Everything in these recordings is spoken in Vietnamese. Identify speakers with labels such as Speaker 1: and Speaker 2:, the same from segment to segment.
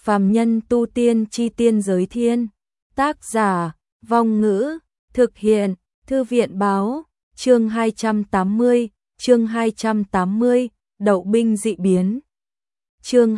Speaker 1: Phàm nhân tu tiên chi tiên giới thiên. Tác giả, Vong Ngữ, thực hiện, Thư viện báo, chương 280, Đậu binh dị biến. Chương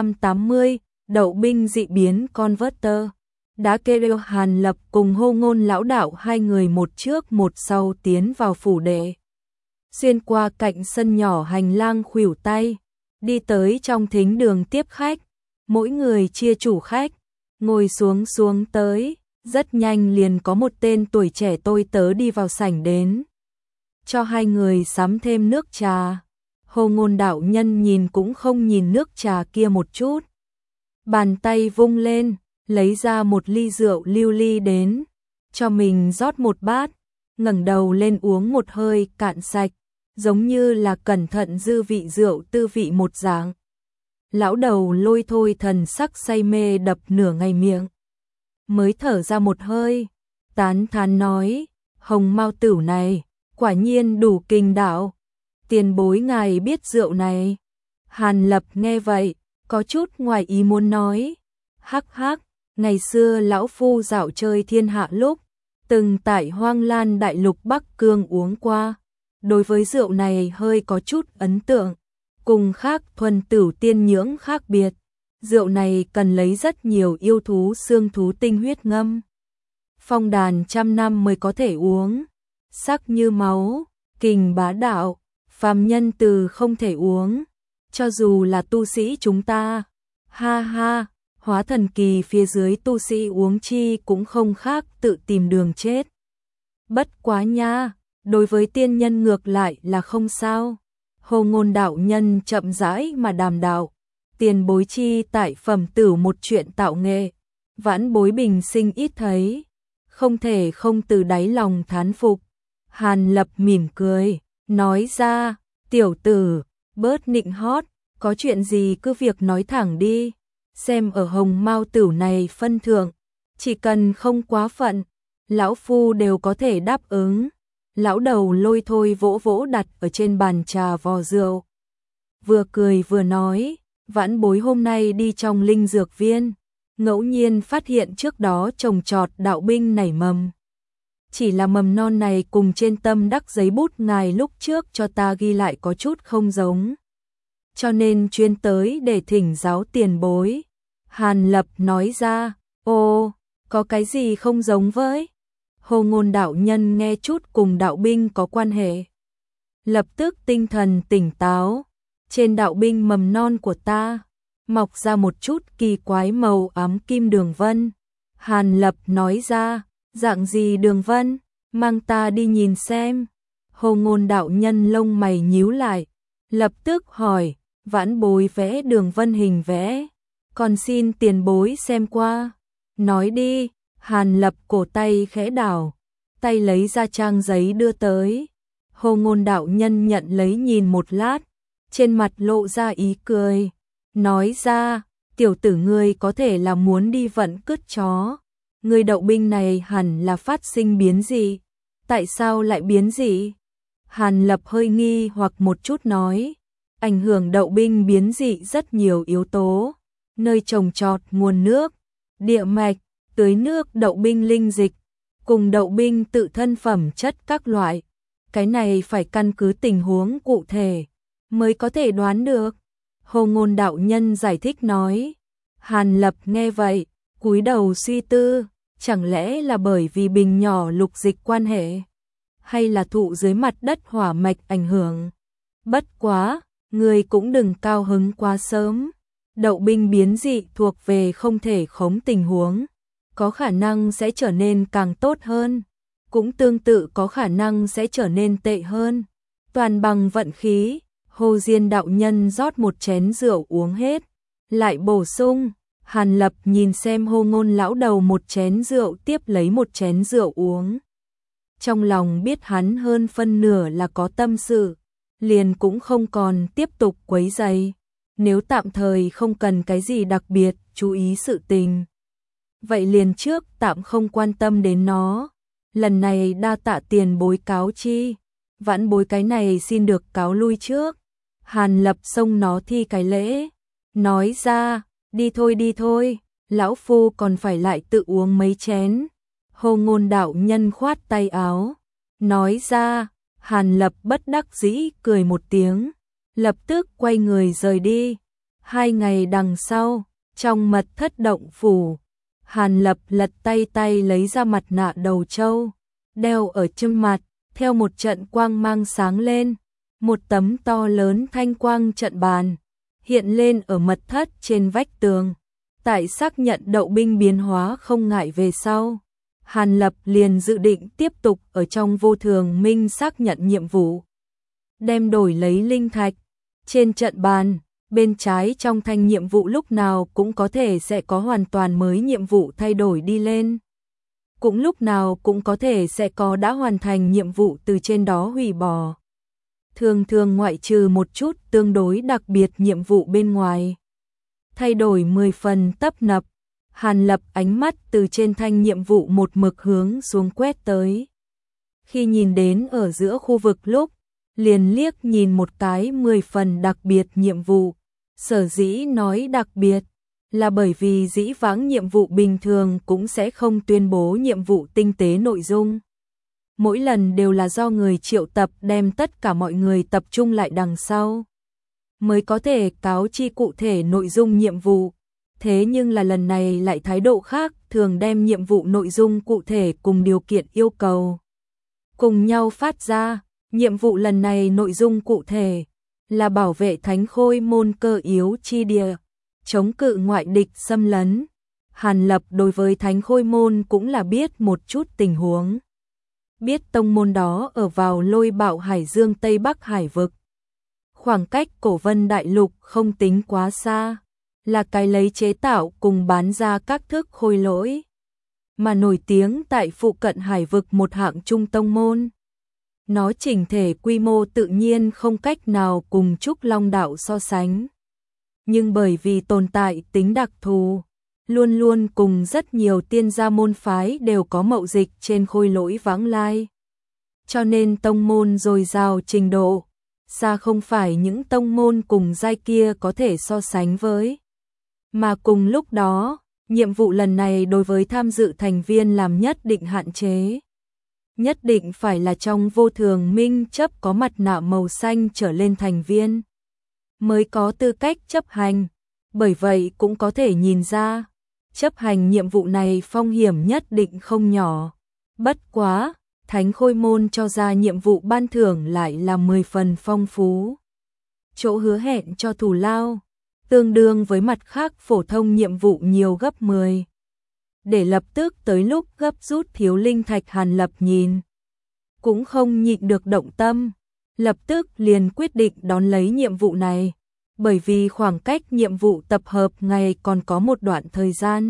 Speaker 1: 280, Đậu binh dị biến Converter. Đã kêu Hàn Lập cùng Hô Ngôn lão đạo hai người một trước một sau tiến vào phủ đệ. Xuyên qua cạnh sân nhỏ hành lang khuỷu tay, đi tới trong thính đường tiếp khách, mỗi người chia chủ khách, ngồi xuống tới, rất nhanh liền có một tên tuổi trẻ tôi tớ đi vào sảnh đến. Cho hai người sắm thêm nước trà. Hô Ngôn đạo nhân nhìn cũng không nhìn nước trà kia một chút. Bàn tay vung lên, lấy ra một ly rượu lưu ly đến, cho mình rót một bát, ngẩng đầu lên uống một hơi cạn sạch, giống như là cẩn thận dư vị rượu tư vị một dạng. Lão đầu Lôi Thôi thần sắc say mê đập nửa ngày miệng, mới thở ra một hơi, tán thán nói, Hồng Mao Tửu này, quả nhiên đủ kinh đạo, tiền bối ngài biết rượu này. Hàn Lập nghe vậy, có chút ngoài ý muốn nói, hắc hắc, ngày xưa lão phu dạo chơi thiên hạ lúc, từng tại Hoang Lan Đại Lục Bắc Cương uống qua, đối với rượu này hơi có chút ấn tượng, cùng khác thuần tửu tiên nhưỡng khác biệt, rượu này cần lấy rất nhiều yêu thú xương thú tinh huyết ngâm. Phong đàn trăm năm mới có thể uống, sắc như máu, kình bá đạo, phàm nhân từ không thể uống, cho dù là tu sĩ chúng ta, ha ha, hóa thần kỳ phía dưới tu sĩ uống chi cũng không khác tự tìm đường chết. Bất quá nha, đối với tiên nhân ngược lại là không sao. Hô Ngôn đạo nhân chậm rãi mà đàm đạo, tiền bối chi tại phẩm tử một chuyện tạo nghệ, vãn bối bình sinh ít thấy, không thể không từ đáy lòng thán phục. Hàn Lập mỉm cười, nói ra, tiểu tử, bớt nịnh hót, có chuyện gì cứ việc nói thẳng đi, xem ở Hồng Mao Tửu này phân thượng, chỉ cần không quá phận, lão phu đều có thể đáp ứng. Lão đầu Lôi Thôi vỗ vỗ đặt ở trên bàn trà vò rượu, vừa cười vừa nói, vãn bối hôm nay đi trong linh dược viên, ngẫu nhiên phát hiện trước đó trồng trọt đạo binh nảy mầm. Chỉ là mầm non này cùng trên tâm đắc giấy bút ngài lúc trước cho ta ghi lại có chút không giống, cho nên chuyên tới để thỉnh giáo tiền bối. Hàn Lập nói ra, ô, có cái gì không giống với? Hô Ngôn đạo nhân nghe chút cùng đạo binh có quan hệ, lập tức tinh thần tỉnh táo. Trên đạo binh mầm non của ta mọc ra một chút kỳ quái màu ám kim đường vân. Hàn Lập nói ra, dạng gì đường vân, mang ta đi nhìn xem. Hô Ngôn đạo nhân lông mày nhíu lại, lập tức hỏi, vãn bối vẽ đường vân hình vẽ, còn xin tiền bối xem qua. Nói đi. Hàn Lập cổ tay khẽ đảo, tay lấy ra trang giấy đưa tới. Hô Ngôn đạo nhân nhận lấy nhìn một lát, trên mặt lộ ra ý cười, nói ra, tiểu tử ngươi có thể là muốn đi vận cứt chó. Ngươi đậu binh này hẳn là phát sinh biến gì? Tại sao lại biến dị? Hàn Lập hơi nghi hoặc một chút nói, ảnh hưởng đậu binh biến dị rất nhiều yếu tố, nơi trồng trọt nguồn nước, địa mạch, tưới nước đậu binh linh dịch, cùng đậu binh tự thân phẩm chất các loại. Cái này phải căn cứ tình huống cụ thể mới có thể đoán được. Hô Ngôn đạo nhân giải thích nói. Hàn Lập nghe vậy, cúi đầu suy tư, chẳng lẽ là bởi vì bình nhỏ lục dịch quan hệ, hay là thụ dưới mặt đất hỏa mạch ảnh hưởng? Bất quá, người cũng đừng cao hứng quá sớm. Đậu binh biến dị thuộc về không thể khống tình huống, có khả năng sẽ trở nên càng tốt hơn, cũng tương tự có khả năng sẽ trở nên tệ hơn. Toàn bằng vận khí. Hồ Diên đạo nhân rót một chén rượu uống hết, lại bổ sung. Hàn Lập nhìn xem Hô Ngôn lão đầu một chén rượu tiếp lấy một chén rượu uống, trong lòng biết hắn hơn phân nửa là có tâm sự, liền cũng không còn tiếp tục quấy rầy. Nếu tạm thời không cần cái gì đặc biệt chú ý sự tình, vậy liền trước tạm không quan tâm đến nó. Lần này đa tạ tiền bối cáo chi, vãn bối cái này xin được cáo lui trước. Hàn Lập xông nó thi cái lễ, nói ra, đi thôi, lão phu còn phải lại tự uống mấy chén. Hồ Ngôn đạo nhân khoát tay áo, nói ra. Hàn Lập bất đắc dĩ cười một tiếng, lập tức quay người rời đi. 2 ngày đằng sau, trong mật thất động phủ, Hàn Lập lật tay lấy ra mặt nạ đầu trâu, đeo ở trên mặt, theo một trận quang mang sáng lên, một tấm to lớn thanh quang trận bàn hiện lên ở mật thất trên vách tường. Tại xác nhận đậu binh biến hóa không ngại về sau, Hàn Lập liền dự định tiếp tục ở trong vô thường minh xác nhận nhiệm vụ, đem đổi lấy linh thạch. Trên trận bàn, bên trái trong thanh nhiệm vụ lúc nào cũng có thể sẽ có hoàn toàn mới nhiệm vụ thay đổi đi lên. Cũng lúc nào cũng có thể sẽ có đã hoàn thành nhiệm vụ từ trên đó hủy bỏ. Thường thường ngoại trừ một chút tương đối đặc biệt nhiệm vụ bên ngoài, thay đổi 10 phần tấp nập. Hàn Lập ánh mắt từ trên thanh nhiệm vụ một mực hướng xuống quét tới. Khi nhìn đến ở giữa khu vực lúc, liền liếc nhìn một cái 10 phần đặc biệt nhiệm vụ. Sở dĩ nói đặc biệt là bởi vì dĩ vãng nhiệm vụ bình thường cũng sẽ không tuyên bố nhiệm vụ tinh tế nội dung. Mỗi lần đều là do người triệu tập đem tất cả mọi người tập trung lại đằng sau, mới có thể cáo chi cụ thể nội dung nhiệm vụ. Thế nhưng là lần này lại thái độ khác, thường đem nhiệm vụ nội dung cụ thể cùng điều kiện yêu cầu cùng nhau phát ra. Nhiệm vụ lần này nội dung cụ thể là bảo vệ Thánh Khôi môn cơ yếu chi địa, chống cự ngoại địch xâm lấn. Hàn Lập đối với Thánh Khôi môn cũng là biết một chút tình huống. Biết tông môn đó ở vào Lôi Bạo Hải Dương Tây Bắc Hải vực, khoảng cách Cổ Vân Đại Lục không tính quá xa, là cái lấy chế tạo cùng bán ra các thức khôi lỗi mà nổi tiếng tại phụ cận hải vực một hạng trung tông môn. Nó chỉnh thể quy mô tự nhiên không cách nào cùng Trúc Long đạo so sánh, nhưng bởi vì tồn tại tính đặc thù, luôn luôn cùng rất nhiều tiên gia môn phái đều có mậu dịch trên khôi lỗi vãng lai, cho nên tông môn dồi dào trình độ xa không phải những tông môn cùng giai kia có thể so sánh với. Mà cùng lúc đó, nhiệm vụ lần này đối với tham dự thành viên làm nhất định hạn chế. Nhất định phải là trong vô thường minh chấp có mặt nạ màu xanh trở lên thành viên mới có tư cách chấp hành. Bởi vậy cũng có thể nhìn ra, chấp hành nhiệm vụ này phong hiểm nhất định không nhỏ. Bất quá, Thánh Khôi môn cho ra nhiệm vụ ban thưởng lại là 10 phần phong phú. Chỗ hứa hẹn cho thù lao tương đương với mặt khác phổ thông nhiệm vụ nhiều gấp 10. Để lập tức tới lúc gấp rút thiếu linh thạch, Hàn Lập nhìn cũng không nhịn được động tâm, lập tức liền quyết định đón lấy nhiệm vụ này, bởi vì khoảng cách nhiệm vụ tập hợp ngày còn có một đoạn thời gian.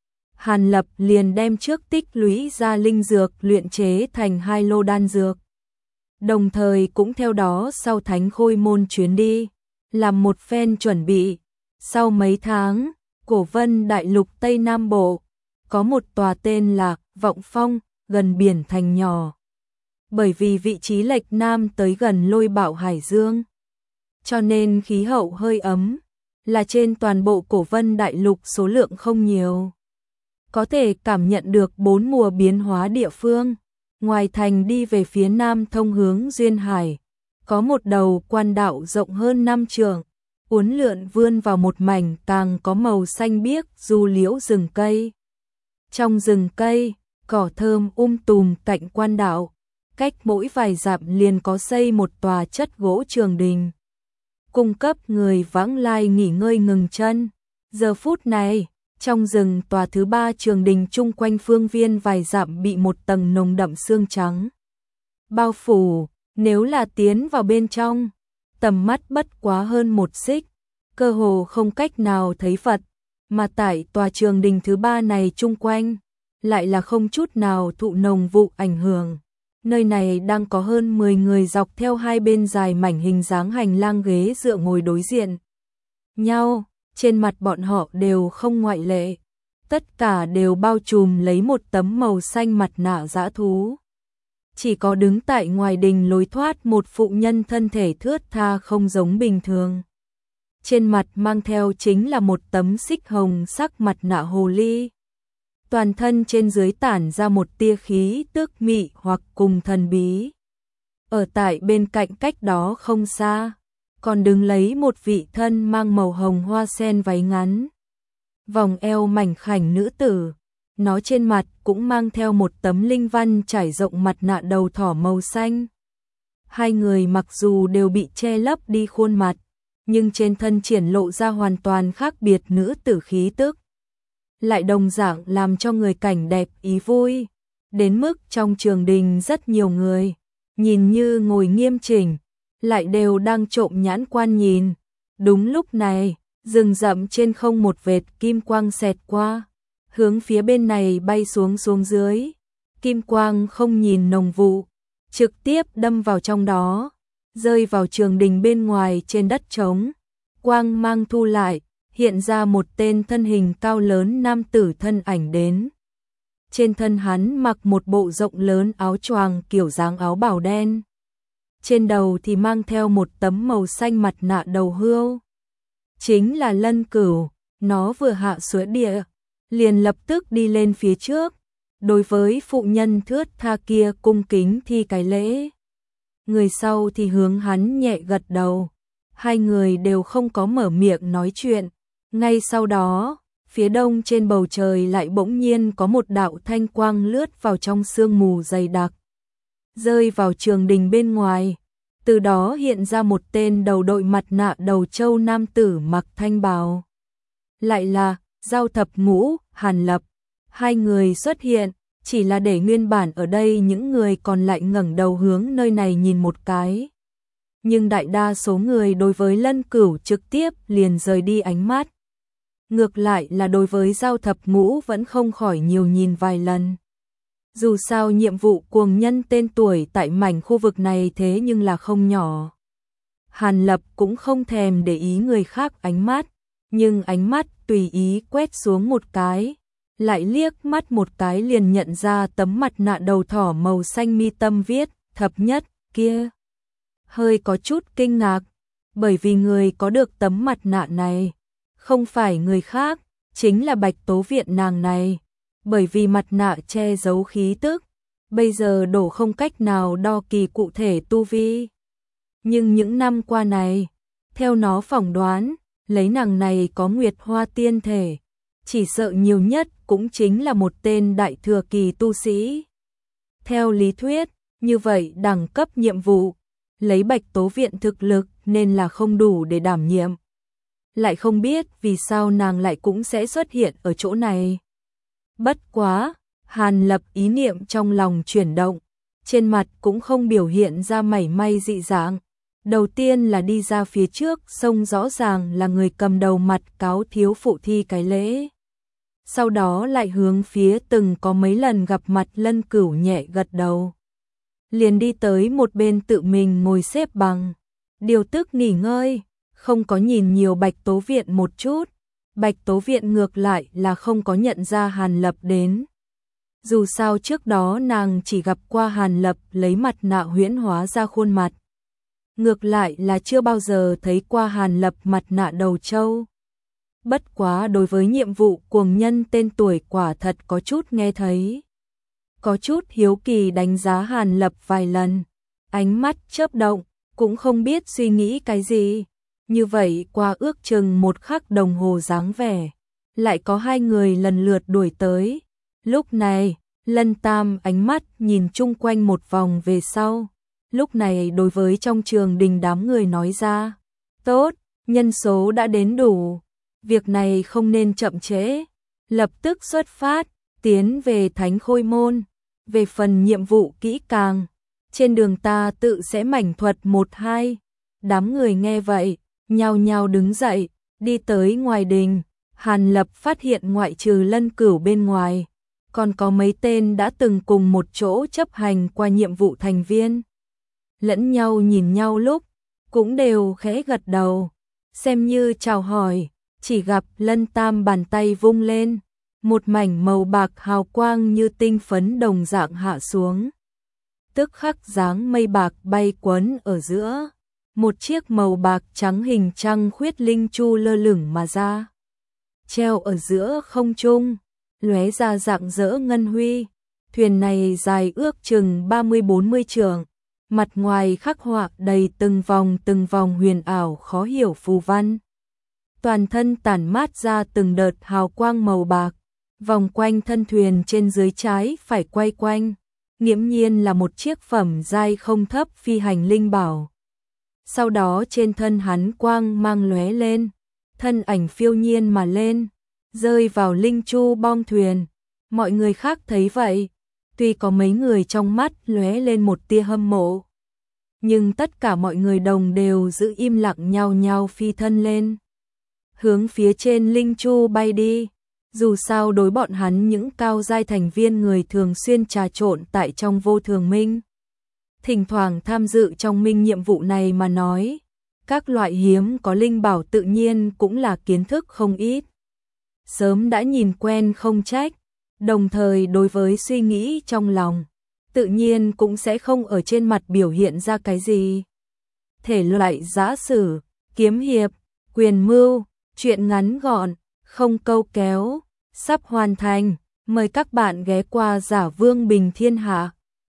Speaker 1: Hàn Lập liền đem trước tích lũy ra linh dược luyện chế thành 2 lô đan dược, đồng thời cũng theo đó sau Thánh Khôi môn chuyến đi, làm một phen chuẩn bị. Sau mấy tháng, Cổ Vân Đại Lục Tây Nam Bộ có một tòa tên là Vọng Phong, gần biển thành nhỏ. Bởi vì vị trí lệch nam tới gần Lôi Bạo Hải Dương, cho nên khí hậu hơi ấm, là trên toàn bộ Cổ Vân Đại Lục số lượng không nhiều. Có thể cảm nhận được 4 mùa biến hóa địa phương. Ngoài thành đi về phía nam thông hướng Duyên Hải, có một đầu quan đạo rộng hơn 5 trượng, uốn lượn vươn vào một mảnh càng có màu xanh biếc du liễu rừng cây. Trong rừng cây, cỏ thơm tùm cạnh quan đạo, cách mỗi vài dặm liền có xây một tòa chất gỗ trường đình, cung cấp người vãng lai nghỉ ngơi ngừng chân. Giờ phút này, trong rừng tòa thứ 3 trường đình chung quanh phương viên vài dặm bị một tầng nồng đậm sương trắng bao phủ. Nếu là tiến vào bên trong, tầm mắt bất quá hơn 1 xích, cơ hồ không cách nào thấy Phật, mà tại tòa trường đình thứ 3 này chung quanh, lại là không chút nào thụ nồng vụ ảnh hưởng. Nơi này đang có hơn 10 người dọc theo hai bên dài mảnh hình dáng hành lang ghế dựa ngồi đối diện nhau, trên mặt bọn họ đều không ngoại lệ, tất cả đều bao trùm lấy một tấm màu xanh mặt nạ dã thú. Chỉ có đứng tại ngoài đình lối thoát một phụ nhân thân thể thướt tha không giống bình thường. trên mặt mang theo chính là một tấm xích hồng sắc mặt nạ hồ ly. Toàn thân trên dưới tản ra một tia khí tước mị hoặc cùng thần bí. Ở tại bên cạnh cách đó không xa, còn đứng lấy một vị thân mang màu hồng hoa sen váy ngắn. Vòng eo mảnh khảnh nữ tử, nó trên mặt cũng mang theo một tấm linh văn trải rộng mặt nạ đầu thỏ màu xanh. Hai người mặc dù đều bị che lấp đi khuôn mặt, nhưng trên thân triển lộ ra hoàn toàn khác biệt nữ tử khí tức. Lại đồng dạng làm cho người cảnh đẹp ý vui, đến mức trong trường đình rất nhiều người, nhìn như ngồi nghiêm chỉnh, lại đều đang trộm nhãn quan nhìn. Đúng lúc này, rừng rậm trên không một vệt kim quang xẹt qua, hướng phía bên này bay xuống dưới. Kim quang không nhìn nồng vụ, trực tiếp đâm vào trong đó, rơi vào trường đình bên ngoài trên đất trống. Quang mang thu lại, hiện ra một tên thân hình cao lớn nam tử thân ảnh đến. Trên thân hắn mặc một bộ rộng lớn áo choàng kiểu dáng áo bào đen. Trên đầu thì mang theo một tấm màu xanh mặt nạ đầu hươu. Chính là Lân Cửu, nó vừa hạ xuống địa, liền lập tức đi lên phía trước. Đối với phụ nhân thướt tha kia cung kính thi cái lễ. Người sau thì hướng hắn nhẹ gật đầu. Hai người đều không có mở miệng nói chuyện. Ngay sau đó, phía đông trên bầu trời lại bỗng nhiên có một đạo thanh quang lướt vào trong sương mù dày đặc, rơi vào trường đình bên ngoài. Từ đó hiện ra một tên đầu đội mặt nạ đầu trâu nam tử mặc thanh bào. Lại là Giao Thập Ngũ, Hàn Lập. Hai người xuất hiện, chỉ là để nguyên bản ở đây những người còn lại ngẩng đầu hướng nơi này nhìn một cái. Nhưng đại đa số người đối với Lân Cửu trực tiếp liền rời đi ánh mắt. Ngược lại là đối với Giao Thập Ngũ vẫn không khỏi nhiều nhìn vài lần. Dù sao nhiệm vụ cuồng nhân tên tuổi tại mảnh khu vực này thế nhưng là không nhỏ. Hàn Lập cũng không thèm để ý người khác ánh mắt, nhưng ánh mắt tùy ý quét xuống một cái, lại liếc mắt một cái liền nhận ra tấm mặt nạ đầu thỏ màu xanh mi tâm viết thập nhất kia. Hơi có chút kinh ngạc, bởi vì người có được tấm mặt nạ này không phải người khác, chính là Bạch Tố Viện nàng này. Bởi vì mặt nạ che giấu khí tức, bây giờ đổ không cách nào đo kỳ cụ thể tu vi. Nhưng những năm qua này, theo nó phỏng đoán, lấy nàng này có Nguyệt Hoa tiên thể, chỉ sợ nhiều nhất cũng chính là một tên đại thừa kỳ tu sĩ. Theo lý thuyết, như vậy đẳng cấp nhiệm vụ, lấy Bạch Tố Viện thực lực nên là không đủ để đảm nhiệm. Lại không biết vì sao nàng lại cũng sẽ xuất hiện ở chỗ này. Bất quá, Hàn Lập ý niệm trong lòng chuyển động, trên mặt cũng không biểu hiện ra mảy may dị dạng. Đầu tiên là đi ra phía trước, xông rõ ràng là người cầm đầu mặt cáo thiếu phụ thi cái lễ. Sau đó lại hướng phía từng có mấy lần gặp mặt Lân Cửu nhẹ gật đầu. Liền đi tới một bên tự mình ngồi xếp bằng, điều tức nghỉ ngơi, không có nhìn nhiều Bạch Tố Viện một chút. Bạch Tố Viện ngược lại là không có nhận ra Hàn Lập đến. Dù sao trước đó nàng chỉ gặp qua Hàn Lập lấy mặt nạ huyễn hóa ra khuôn mặt. Ngược lại là chưa bao giờ thấy qua Hàn Lập mặt nạ đầu trâu. Bất quá đối với nhiệm vụ cuồng nhân tên tuổi quả thật có chút nghe thấy. Có chút hiếu kỳ đánh giá Hàn Lập vài lần. Ánh mắt chớp động, cũng không biết suy nghĩ cái gì. Như vậy qua ước chừng một khắc đồng hồ dáng vẻ, lại có hai người lần lượt đuổi tới. Lúc này, Lân Tam ánh mắt nhìn chung quanh một vòng về sau. Lúc này đối với trong trường đình đám người nói ra, tốt, nhân số đã đến đủ, việc này không nên chậm trễ, lập tức xuất phát, tiến về Thánh Khôi Môn. Về phần nhiệm vụ kỹ càng, trên đường ta tự sẽ mảnh thuật một hai. Đám người nghe vậy, nhao nhao đứng dậy, đi tới ngoài đình. Hàn Lập phát hiện ngoại trừ Lân Cửu bên ngoài, còn có mấy tên đã từng cùng một chỗ chấp hành qua nhiệm vụ thành viên. Lẫn nhau nhìn nhau lúc, cũng đều khẽ gật đầu, xem như chào hỏi. Chỉ gặp Lân Tam bàn tay vung lên, một mảnh màu bạc hào quang như tinh phấn đồng dạng hạ xuống. Tức khắc dáng mây bạc bay quấn ở giữa. một chiếc màu bạc trắng hình trăng khuyết linh chu lơ lửng mà ra, treo ở giữa không trung, lóe ra rạng rỡ ngân huy. Thuyền này dài ước chừng 30-40 trượng, mặt ngoài khắc họa đầy từng vòng huyền ảo khó hiểu phù văn. Toàn thân tản mát ra từng đợt hào quang màu bạc, vòng quanh thân thuyền trên dưới trái phải quay quanh, nghiễm nhiên là một chiếc phẩm giai không thấp phi hành linh bảo. Sau đó trên thân hắn quang mang lóe lên, thân ảnh phiêu nhiên mà lên, rơi vào linh chu bong thuyền. Mọi người khác thấy vậy, tuy có mấy người trong mắt lóe lên một tia hâm mộ, nhưng tất cả mọi người đồng đều giữ im lặng, nhao nhao phi thân lên, hướng phía trên linh chu bay đi. Dù sao đối bọn hắn những cao giai thành viên người thường xuyên trà trộn tại trong vô thường minh, thỉnh thoảng tham dự trong minh nhiệm vụ này mà nói, các loại hiếm có linh bảo tự nhiên cũng là kiến thức không ít. Sớm đã nhìn quen không trách, đồng thời đối với suy nghĩ trong lòng, tự nhiên cũng sẽ không ở trên mặt biểu hiện ra cái gì. Thể loại giã sử, kiếm hiệp, quyền mưu, truyện ngắn gọn, không câu kéo, sắp hoàn thành, mời các bạn ghé qua Giả Vương Bình Thiên Hạ.